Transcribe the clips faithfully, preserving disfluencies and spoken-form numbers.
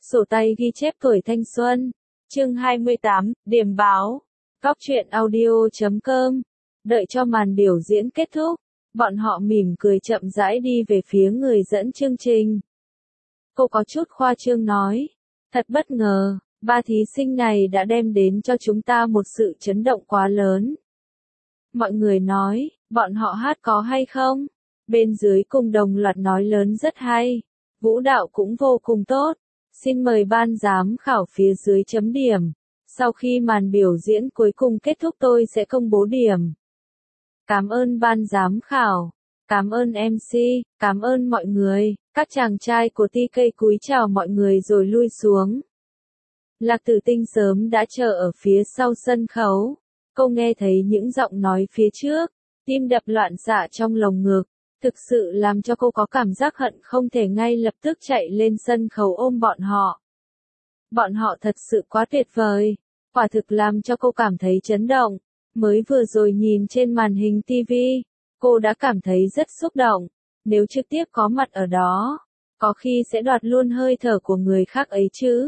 Sổ tay ghi chép tuổi thanh xuân. Chương hai mươi tám, điểm báo. Góc truyện audio chấm com. Đợi cho màn biểu diễn kết thúc, bọn họ mỉm cười chậm rãi đi về phía người dẫn chương trình. Cô có chút khoa trương nói. Thật bất ngờ, ba thí sinh này đã đem đến cho chúng ta một sự chấn động quá lớn. Mọi người nói, bọn họ hát có hay không? Bên dưới cùng đồng loạt nói lớn rất hay. Vũ đạo cũng vô cùng tốt. Xin mời ban giám khảo phía dưới chấm điểm. Sau khi màn biểu diễn cuối cùng kết thúc tôi sẽ công bố điểm. Cảm ơn ban giám khảo. Cảm ơn em xê, cảm ơn mọi người. Các chàng trai của tê ca cúi chào mọi người rồi lui xuống. Lạc Tử Tinh sớm đã chờ ở phía sau sân khấu. Cô nghe thấy những giọng nói phía trước, tim đập loạn xạ trong lồng ngực, thực sự làm cho cô có cảm giác hận không thể ngay lập tức chạy lên sân khấu ôm bọn họ. Bọn họ thật sự quá tuyệt vời, quả thực làm cho cô cảm thấy chấn động. Mới vừa rồi nhìn trên màn hình ti vi, cô đã cảm thấy rất xúc động. Nếu trực tiếp có mặt ở đó, có khi sẽ đoạt luôn hơi thở của người khác ấy chứ.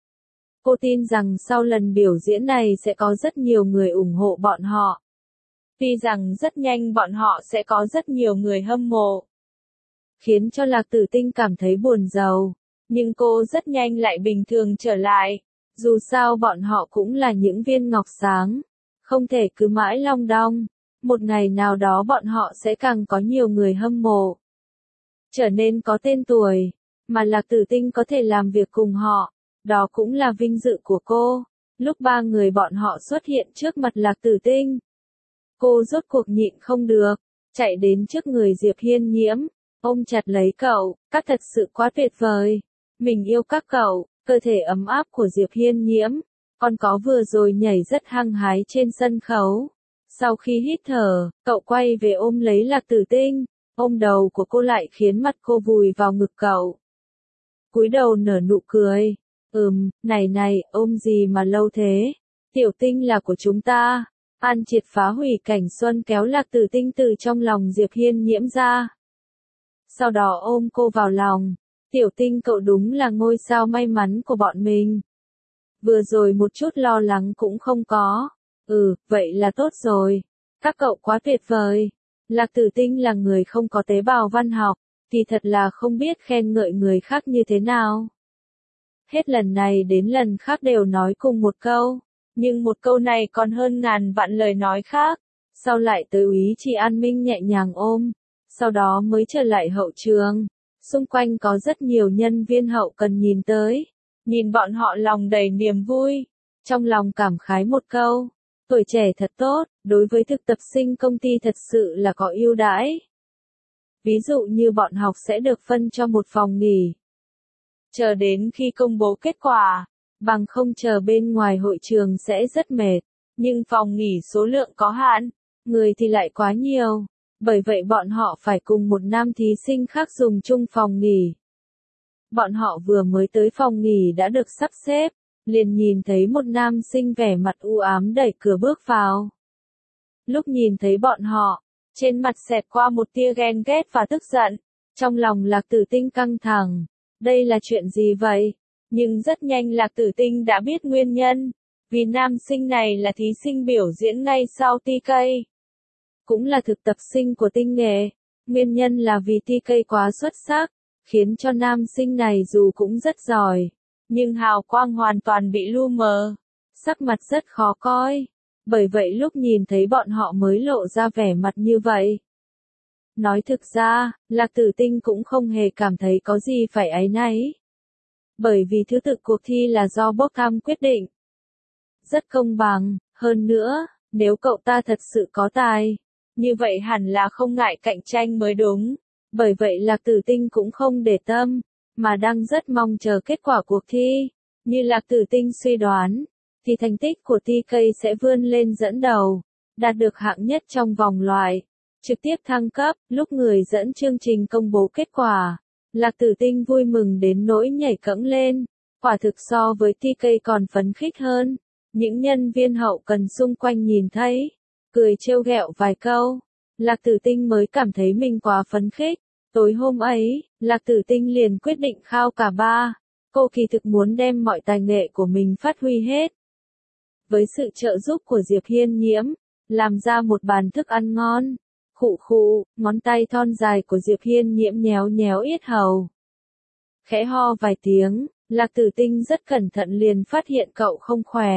Cô tin rằng sau lần biểu diễn này sẽ có rất nhiều người ủng hộ bọn họ. Tuy rằng rất nhanh bọn họ sẽ có rất nhiều người hâm mộ. Khiến cho Lạc Tử Tinh cảm thấy buồn rầu. Nhưng cô rất nhanh lại bình thường trở lại. Dù sao bọn họ cũng là những viên ngọc sáng. Không thể cứ mãi long đong. Một ngày nào đó bọn họ sẽ càng có nhiều người hâm mộ. Trở nên có tên tuổi. Mà Lạc Tử Tinh có thể làm việc cùng họ. Đó cũng là vinh dự của cô. Lúc ba người bọn họ xuất hiện trước mặt Lạc Tử Tinh, cô rốt cuộc nhịn không được, chạy đến trước người Diệp Hiên Nhiễm, ôm chặt lấy cậu, các thật sự quá tuyệt vời. Mình yêu các cậu, cơ thể ấm áp của Diệp Hiên Nhiễm, còn có vừa rồi nhảy rất hăng hái trên sân khấu. Sau khi hít thở, cậu quay về ôm lấy Lạc Tử Tinh, ôm đầu của cô lại khiến mặt cô vùi vào ngực cậu. Cúi đầu nở nụ cười. Ừm, này này, ôm gì mà lâu thế? Tiểu Tinh là của chúng ta. An Triệt phá hủy cảnh xuân kéo Lạc Tử Tinh từ trong lòng Diệp Hiên Nhiễm ra. Sau đó ôm cô vào lòng. Tiểu Tinh cậu đúng là ngôi sao may mắn của bọn mình. Vừa rồi một chút lo lắng cũng không có. Ừ, vậy là tốt rồi. Các cậu quá tuyệt vời. Lạc Tử Tinh là người không có tế bào văn học, thì thật là không biết khen ngợi người khác như thế nào. Hết lần này đến lần khác đều nói cùng một câu, nhưng một câu này còn hơn ngàn vạn lời nói khác. Sau lại tới úy chỉ An Minh nhẹ nhàng ôm, sau đó mới trở lại hậu trường. Xung quanh có rất nhiều nhân viên hậu cần nhìn tới, nhìn bọn họ lòng đầy niềm vui, trong lòng cảm khái một câu, tuổi trẻ thật tốt, đối với thực tập sinh công ty thật sự là có ưu đãi. Ví dụ như bọn học sẽ được phân cho một phòng nghỉ. Chờ đến khi công bố kết quả, bằng không chờ bên ngoài hội trường sẽ rất mệt, nhưng phòng nghỉ số lượng có hạn, người thì lại quá nhiều, bởi vậy bọn họ phải cùng một nam thí sinh khác dùng chung phòng nghỉ. Bọn họ vừa mới tới phòng nghỉ đã được sắp xếp, liền nhìn thấy một nam sinh vẻ mặt u ám đẩy cửa bước vào. Lúc nhìn thấy bọn họ, trên mặt xẹt qua một tia ghen ghét và tức giận, trong lòng Lạc Tử Tinh căng thẳng. Đây là chuyện gì vậy? Nhưng rất nhanh Lạc Tử Tinh đã biết nguyên nhân. Vì nam sinh này là thí sinh biểu diễn ngay sau tê ca. Cũng là thực tập sinh của tinh nghệ. Nguyên nhân là vì tê ca quá xuất sắc, khiến cho nam sinh này dù cũng rất giỏi, nhưng hào quang hoàn toàn bị lu mờ. Sắc mặt rất khó coi. Bởi vậy lúc nhìn thấy bọn họ mới lộ ra vẻ mặt như vậy. Nói thực ra, Lạc Tử Tinh cũng không hề cảm thấy có gì phải áy náy. Bởi vì thứ tự cuộc thi là do bốc thăm quyết định. Rất công bằng, hơn nữa, nếu cậu ta thật sự có tài, như vậy hẳn là không ngại cạnh tranh mới đúng. Bởi vậy Lạc Tử Tinh cũng không để tâm, mà đang rất mong chờ kết quả cuộc thi. Như Lạc Tử Tinh suy đoán, thì thành tích của tê ca sẽ vươn lên dẫn đầu, đạt được hạng nhất trong vòng loại. Trực tiếp thăng cấp. Lúc người dẫn chương trình công bố kết quả, Lạc Tử Tinh vui mừng đến nỗi nhảy cẫng lên, quả thực so với tê ca còn phấn khích hơn. Những nhân viên hậu cần xung quanh nhìn thấy, cười trêu ghẹo vài câu, Lạc Tử Tinh mới cảm thấy mình quá phấn khích. Tối hôm ấy, Lạc Tử Tinh liền quyết định khao cả ba, Cô kỳ thực muốn đem mọi tài nghệ của mình phát huy hết. Với sự trợ giúp của Diệp Hiên Nhiễm, làm ra một bàn thức ăn ngon. Khụ khụ, ngón tay thon dài của Diệp Hiên Nhiễm nhéo nhéo yết hầu. Khẽ ho vài tiếng, Lạc Tử Tinh rất cẩn thận liền phát hiện cậu không khỏe.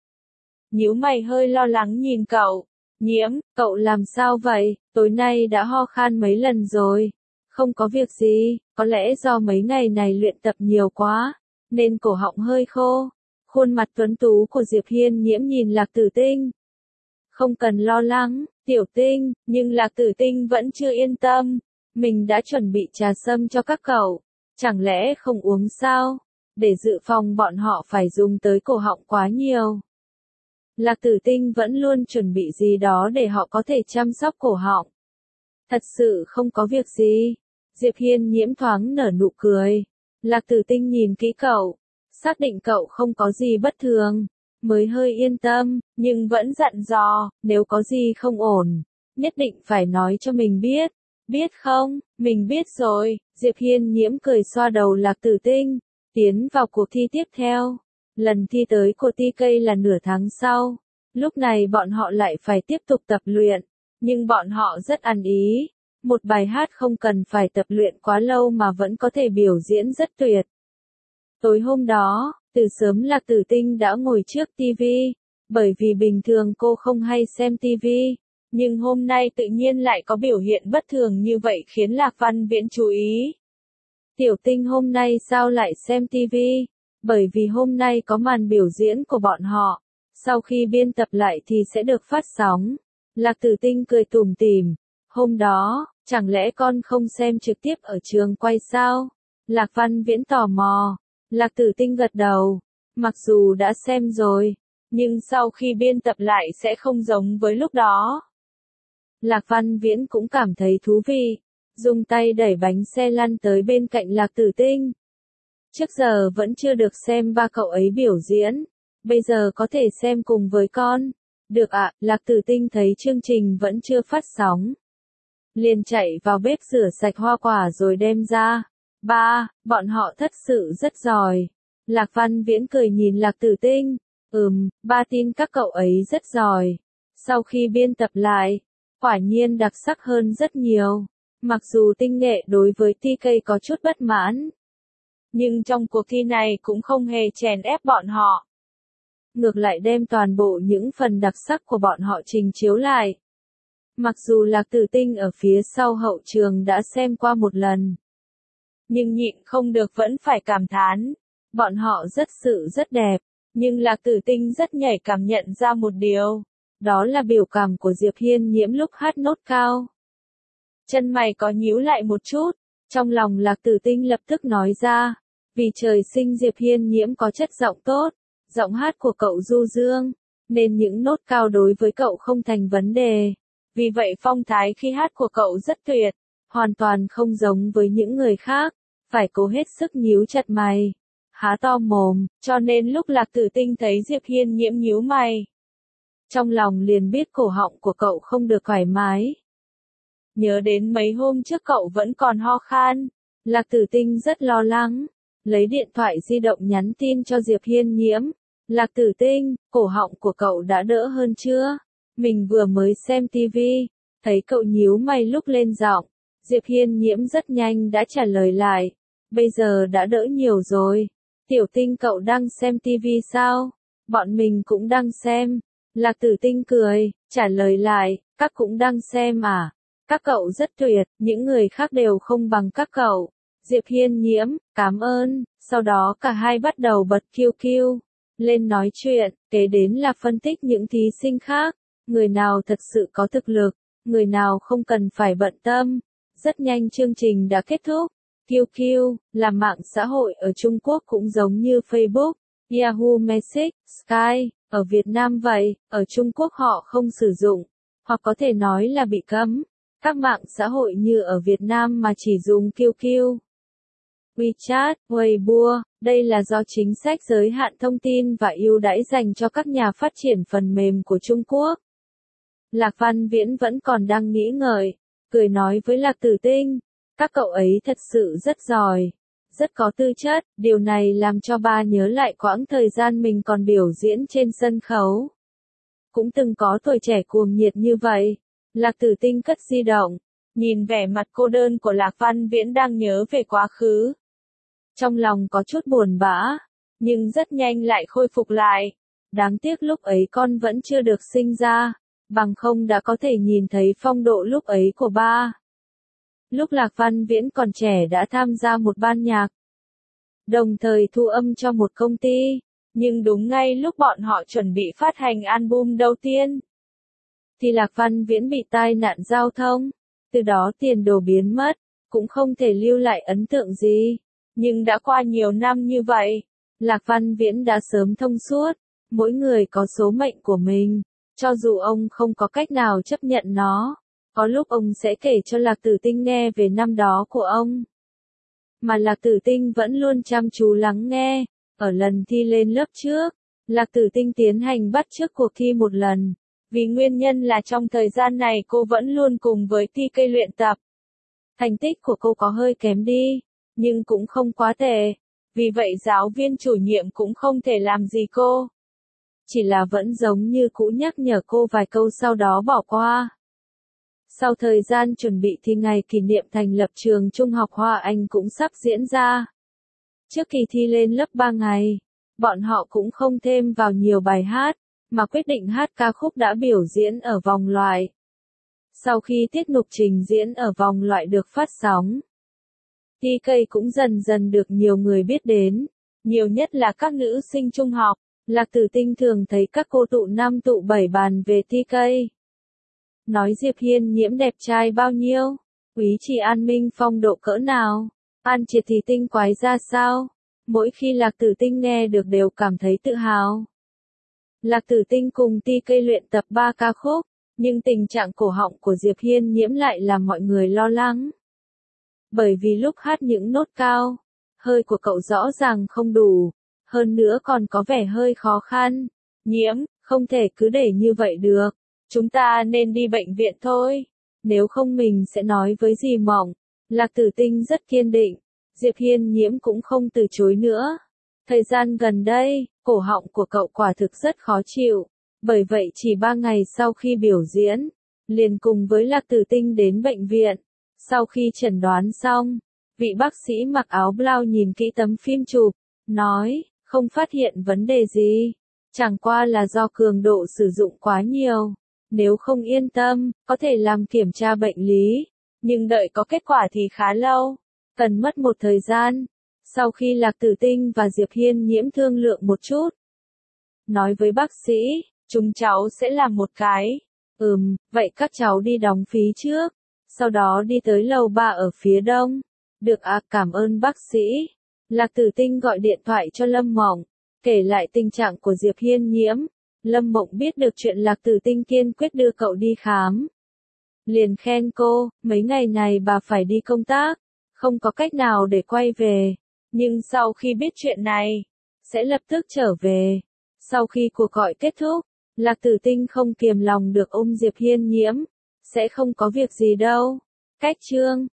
Nhíu mày hơi lo lắng nhìn cậu. Nhiễm, cậu làm sao vậy, tối nay đã ho khan mấy lần rồi. Không có việc gì, có lẽ do mấy ngày này luyện tập nhiều quá, nên cổ họng hơi khô. Khuôn mặt tuấn tú của Diệp Hiên Nhiễm nhìn Lạc Tử Tinh. Không cần lo lắng, Tiểu Tinh, nhưng Lạc Tử Tinh vẫn chưa yên tâm. Mình đã chuẩn bị trà sâm cho các cậu, chẳng lẽ không uống sao? Để dự phòng bọn họ phải dùng tới cổ họng quá nhiều. Lạc Tử Tinh vẫn luôn chuẩn bị gì đó để họ có thể chăm sóc cổ họng. Thật sự không có việc gì. Diệp Hiên Nhiễm thoáng nở nụ cười. Lạc Tử Tinh nhìn kỹ cậu, xác định cậu không có gì bất thường, mới hơi yên tâm, nhưng vẫn dặn dò, nếu có gì không ổn, nhất định phải nói cho mình biết. Biết không, mình biết rồi. Diệp Hiên Nhiễm cười xoa đầu Lạc Tử Tinh, tiến vào cuộc thi tiếp theo. Lần thi tới của tê ca là nửa tháng sau. Lúc này bọn họ lại phải tiếp tục tập luyện, nhưng bọn họ rất ăn ý. Một bài hát không cần phải tập luyện quá lâu mà vẫn có thể biểu diễn rất tuyệt. Tối hôm đó, từ sớm Lạc Tử Tinh đã ngồi trước tivi, bởi vì bình thường cô không hay xem tivi, nhưng hôm nay tự nhiên lại có biểu hiện bất thường như vậy khiến Lạc Văn Viễn chú ý. Tiểu Tinh hôm nay sao lại xem tivi? Bởi vì hôm nay có màn biểu diễn của bọn họ, sau khi biên tập lại thì sẽ được phát sóng. Lạc Tử Tinh cười tủm tỉm, hôm đó, chẳng lẽ con không xem trực tiếp ở trường quay sao? Lạc Văn Viễn tò mò. Lạc Tử Tinh gật đầu, mặc dù đã xem rồi, nhưng sau khi biên tập lại sẽ không giống với lúc đó. Lạc Văn Viễn cũng cảm thấy thú vị, dùng tay đẩy bánh xe lăn tới bên cạnh Lạc Tử Tinh. Trước giờ vẫn chưa được xem ba cậu ấy biểu diễn, bây giờ có thể xem cùng với con. Được ạ, Lạc Tử Tinh thấy chương trình vẫn chưa phát sóng, liền chạy vào bếp rửa sạch hoa quả rồi đem ra. Ba, bọn họ thật sự rất giỏi. Lạc Văn Viễn cười nhìn Lạc Tử Tinh. Ừm, ba tin các cậu ấy rất giỏi. Sau khi biên tập lại, quả nhiên đặc sắc hơn rất nhiều. Mặc dù tinh nghệ đối với tê ca có chút bất mãn, nhưng trong cuộc thi này cũng không hề chèn ép bọn họ. Ngược lại đem toàn bộ những phần đặc sắc của bọn họ trình chiếu lại. Mặc dù Lạc Tử Tinh ở phía sau hậu trường đã xem qua một lần, nhưng nhịn không được vẫn phải cảm thán. Bọn họ rất sự rất đẹp, nhưng Lạc Tử Tinh rất nhạy cảm nhận ra một điều. Đó là biểu cảm của Diệp Hiên Nhiễm lúc hát nốt cao. Chân mày có nhíu lại một chút, trong lòng Lạc Tử Tinh lập tức nói ra. Vì trời sinh Diệp Hiên Nhiễm có chất giọng tốt, giọng hát của cậu du dương, nên những nốt cao đối với cậu không thành vấn đề. Vì vậy phong thái khi hát của cậu rất tuyệt, hoàn toàn không giống với những người khác, phải cố hết sức nhíu chặt mày, há to mồm, cho nên lúc Lạc Tử Tinh thấy Diệp Hiên Nhiễm nhíu mày, trong lòng liền biết cổ họng của cậu không được thoải mái. Nhớ đến mấy hôm trước cậu vẫn còn ho khan, Lạc Tử Tinh rất lo lắng, lấy điện thoại di động nhắn tin cho Diệp Hiên Nhiễm. Lạc Tử Tinh, cổ họng của cậu đã đỡ hơn chưa? Mình vừa mới xem tivi, thấy cậu nhíu mày lúc lên giọng. Diệp Hiên Nhiễm rất nhanh đã trả lời lại. Bây giờ đã đỡ nhiều rồi. Tiểu Tinh cậu đang xem tivi sao? Bọn mình cũng đang xem. Lạc Tử Tinh cười, trả lời lại, các cũng đang xem à? Các cậu rất tuyệt, những người khác đều không bằng các cậu. Diệp Hiên Nhiễm, cảm ơn. Sau đó cả hai bắt đầu bật kiu kiu lên nói chuyện, kế đến là phân tích những thí sinh khác. Người nào thật sự có thực lực, người nào không cần phải bận tâm. Rất nhanh chương trình đã kết thúc. kiu kiu là mạng xã hội ở Trung Quốc cũng giống như Facebook, Yahoo Message, Skype, ở Việt Nam vậy, ở Trung Quốc họ không sử dụng, hoặc có thể nói là bị cấm. Các mạng xã hội như ở Việt Nam mà chỉ dùng kiu kiu, WeChat, Weibo, đây là do chính sách giới hạn thông tin và ưu đãi dành cho các nhà phát triển phần mềm của Trung Quốc. Lạc Văn Viễn vẫn còn đang nghĩ ngợi, cười nói với Lạc Tử Tinh, các cậu ấy thật sự rất giỏi. rất có tư chất, điều này làm cho ba nhớ lại quãng thời gian mình còn biểu diễn trên sân khấu. Cũng từng có tuổi trẻ cuồng nhiệt như vậy. Lạc Tử Tinh cất di động, nhìn vẻ mặt cô đơn của Lạc Văn Viễn đang nhớ về quá khứ. Trong lòng có chút buồn bã, nhưng rất nhanh lại khôi phục lại. Đáng tiếc lúc ấy con vẫn chưa được sinh ra, bằng không đã có thể nhìn thấy phong độ lúc ấy của ba. Lúc Lạc Văn Viễn còn trẻ đã tham gia một ban nhạc, đồng thời thu âm cho một công ty, nhưng đúng ngay lúc bọn họ chuẩn bị phát hành album đầu tiên, thì Lạc Văn Viễn bị tai nạn giao thông, từ đó tiền đồ biến mất, cũng không thể lưu lại ấn tượng gì. Nhưng đã qua nhiều năm như vậy, Lạc Văn Viễn đã sớm thông suốt, mỗi người có số mệnh của mình, cho dù ông không có cách nào chấp nhận nó, có lúc ông sẽ kể cho Lạc Tử Tinh nghe về năm đó của ông. Mà Lạc Tử Tinh vẫn luôn chăm chú lắng nghe. Ở lần thi lên lớp trước, Lạc Tử Tinh tiến hành bắt chước cuộc thi một lần, vì nguyên nhân là trong thời gian này cô vẫn luôn cùng với Ti Cây luyện tập. Thành tích của cô có hơi kém đi, nhưng cũng không quá tệ, vì vậy giáo viên chủ nhiệm cũng không thể làm gì cô. Chỉ là vẫn giống như cũ nhắc nhở cô vài câu sau đó bỏ qua. Sau thời gian chuẩn bị thì ngày kỷ niệm thành lập trường Trung học Hoa Anh cũng sắp diễn ra. Trước kỳ thi lên lớp ba ngày, bọn họ cũng không thêm vào nhiều bài hát, mà quyết định hát ca khúc đã biểu diễn ở vòng loại. Sau khi tiết mục trình diễn ở vòng loại được phát sóng, Ti Cây cũng dần dần được nhiều người biết đến, nhiều nhất là các nữ sinh trung học. Lạc Tử Tinh thường thấy các cô tụ năm tụ bảy bàn về Ti Cây. Nói Diệp Hiên Nhiễm đẹp trai bao nhiêu, Úy Trì An Minh phong độ cỡ nào, An Triệt thì tinh quái ra sao. Mỗi khi Lạc Tử Tinh nghe được đều cảm thấy tự hào. Lạc Tử Tinh cùng Ti Cây luyện tập ba ca khúc, nhưng tình trạng cổ họng của Diệp Hiên Nhiễm lại làm mọi người lo lắng. Bởi vì lúc hát những nốt cao, hơi của cậu rõ ràng không đủ, hơn nữa còn có vẻ hơi khó khăn. Nhiễm, không thể cứ để như vậy được, chúng ta nên đi bệnh viện thôi, nếu không mình sẽ nói với dì Mộng. Lạc Tử Tinh rất kiên định, Diệp Hiên Nhiễm cũng không từ chối nữa. Thời gian gần đây, cổ họng của cậu quả thực rất khó chịu, bởi vậy chỉ ba ngày sau khi biểu diễn, liền cùng với Lạc Tử Tinh đến bệnh viện. Sau khi chẩn đoán xong, vị bác sĩ mặc áo blau nhìn kỹ tấm phim chụp, nói, không phát hiện vấn đề gì, chẳng qua là do cường độ sử dụng quá nhiều. Nếu không yên tâm, có thể làm kiểm tra bệnh lý, nhưng đợi có kết quả thì khá lâu, cần mất một thời gian. Sau khi Lạc Tử Tinh và Diệp Hiên Nhiễm thương lượng một chút, nói với bác sĩ, chúng cháu sẽ làm một cái. Ừm, vậy các cháu đi đóng phí trước, sau đó đi tới lầu ba ở phía đông. Được à, cảm ơn bác sĩ. Lạc Tử Tinh gọi điện thoại cho Lâm Mộng, kể lại tình trạng của Diệp Hiên Nhiễm. Lâm Mộng biết được chuyện Lạc Tử Tinh kiên quyết đưa cậu đi khám, liền khen cô, mấy ngày này bà phải đi công tác, không có cách nào để quay về, nhưng sau khi biết chuyện này, sẽ lập tức trở về. Sau khi cuộc gọi kết thúc, Lạc Tử Tinh không kiềm lòng được ôm Diệp Hiên Nhiễm, sẽ không có việc gì đâu. Cách chương